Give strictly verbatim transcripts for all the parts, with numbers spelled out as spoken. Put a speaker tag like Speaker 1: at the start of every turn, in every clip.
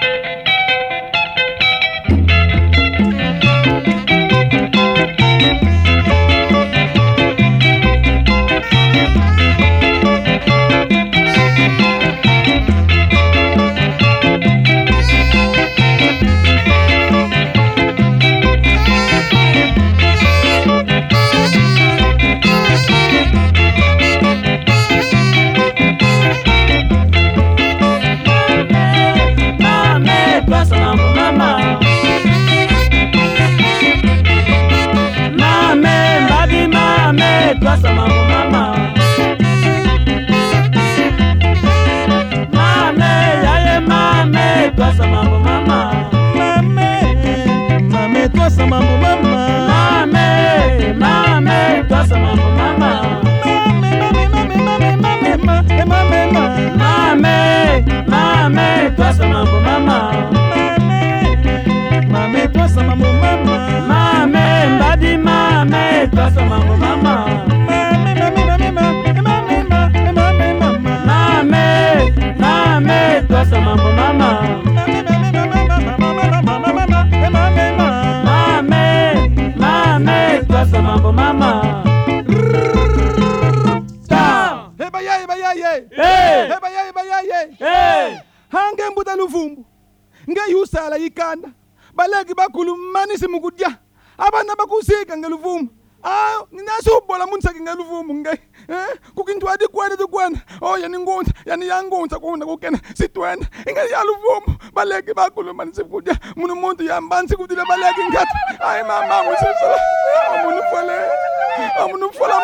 Speaker 1: Twasa mambo mama, mame yaye mame, twasa mambo mama,
Speaker 2: Mame, mame twasa mambo mama.
Speaker 1: mame mame, twasa mambo mama,
Speaker 2: Mame, mame, mame, mame, mame, mame, mame, mame.
Speaker 1: mame mame, twasa mambo mama,
Speaker 2: Mame, mame twasa mambo mama.
Speaker 1: mame mbadi mame, twasa mambo mama.
Speaker 2: Mame, mame, mame, mame, mame, mame, mame, mame.
Speaker 1: Mame, mame, twasa mambo mama.
Speaker 2: Mame, mame, mame, mame, mame, mame, mame, mame, mame.
Speaker 1: Mame, mame, twasa mambo mama. Ta.
Speaker 2: Heba ya, heba ya, ye.
Speaker 1: Hey.
Speaker 2: Heba ya, heba ya, ye.
Speaker 1: Hey.
Speaker 2: Hange mbuta luvumbu. Nge yusala yikanda. Baleki bakulu manisi mukudya. Abana bakusika ngeluvumbu. Ah, ninasubola munsaki ngeluvumbu nge. Eh, kukintu adi kwani tukwana. Oh, yani ngonza, yani yangonza kuna kukena sitwena. Inga ya luvumbu. Baleki bakulu manisi mukudya. Munu muntu yambansi kudila baleki ngati. Ay mama musisala. Amunu fole. Amunu fola.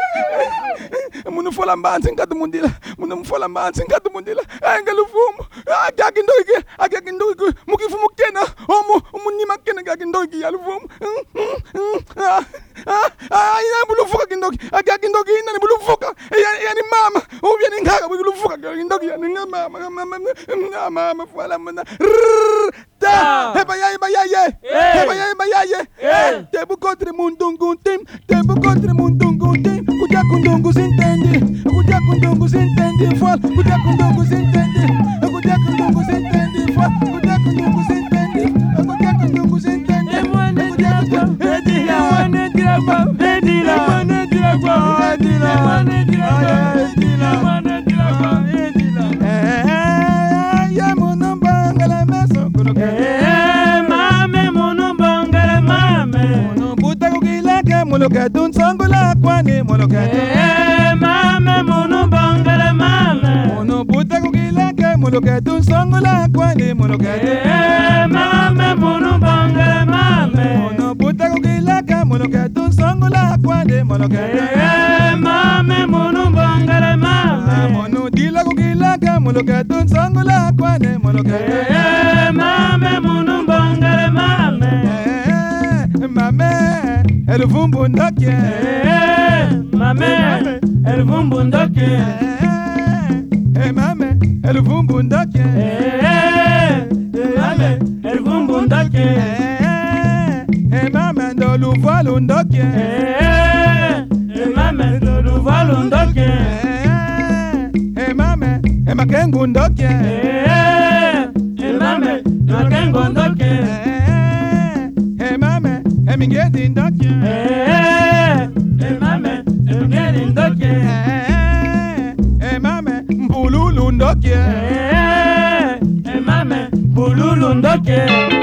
Speaker 2: Munu fola mbansi ngati mundila. Munu fola mbansi ngati mundila. Ay ngeluvumbu. Akaki ndoki, akaki ndoki mukifumu kena. Omu umunima kena akaki ndoki ya luvumbu. Ah, ah, ah, ina bulufuka kindoki. Akaki ndoki ina ni bulufuka. Yani yani mama, ubi ni ngaka bulufuka kindoki yani mama, mama, mama, mama fola mna. Ta, heba ya heba ya ye. Heba ya heba ya ye. Tebu kontre mundungu tim, tebu kontre mundungu tim. Kuja kundungu sintendi, kuja kundungu sintendi fal, kuja kundungu sintendi, kuja kundungu sintendi fal, kuja kundungu sintendi, kuja kundungu sintendi.
Speaker 1: Emwane diragwa, edila. Emwane diragwa, edila. Emwane diragwa, edila. Emwane diragwa, edila. Emwane diragwa, edila.
Speaker 2: Eh, ya munumbangala meso kuruke.
Speaker 1: Eh, mame munumbangala mame.
Speaker 2: Munubuta kukilake muluke tunsongola kwani muluke.
Speaker 1: Eh, mame munumbangala mame.
Speaker 2: Munubuta kukilake muluke tunsongola kwani muluke.
Speaker 1: Eh, mame munumbangala mame.
Speaker 2: Munubuta kukilake muluke tunsongola kwani muluke.
Speaker 1: Eh, mame munumbangala mame.
Speaker 2: Munu dila kukilake muluke tunsongola kwani muluke.
Speaker 1: Eh, mame munumbangala mame.
Speaker 2: Mame, eluvumbu ndoke.
Speaker 1: Eh, mame, eluvumbu ndoke.
Speaker 2: Eh, mame, eluvumbu ndoke.
Speaker 1: Eh, mame, eluvumbu ndoke.
Speaker 2: Eh, mame, ndoluvalu ndoke.
Speaker 1: Eh, mame, ndoluvalu ndoke.
Speaker 2: Eh, mame, emakengu ndoke.
Speaker 1: Eh, mame, makengo ndoke.
Speaker 2: Eh, mame, emingedi ndoke.
Speaker 1: Eh, mame, emingedi ndoke.
Speaker 2: Eh, mame, mbululu ndoke.
Speaker 1: Eh, mame, bululu ndoke.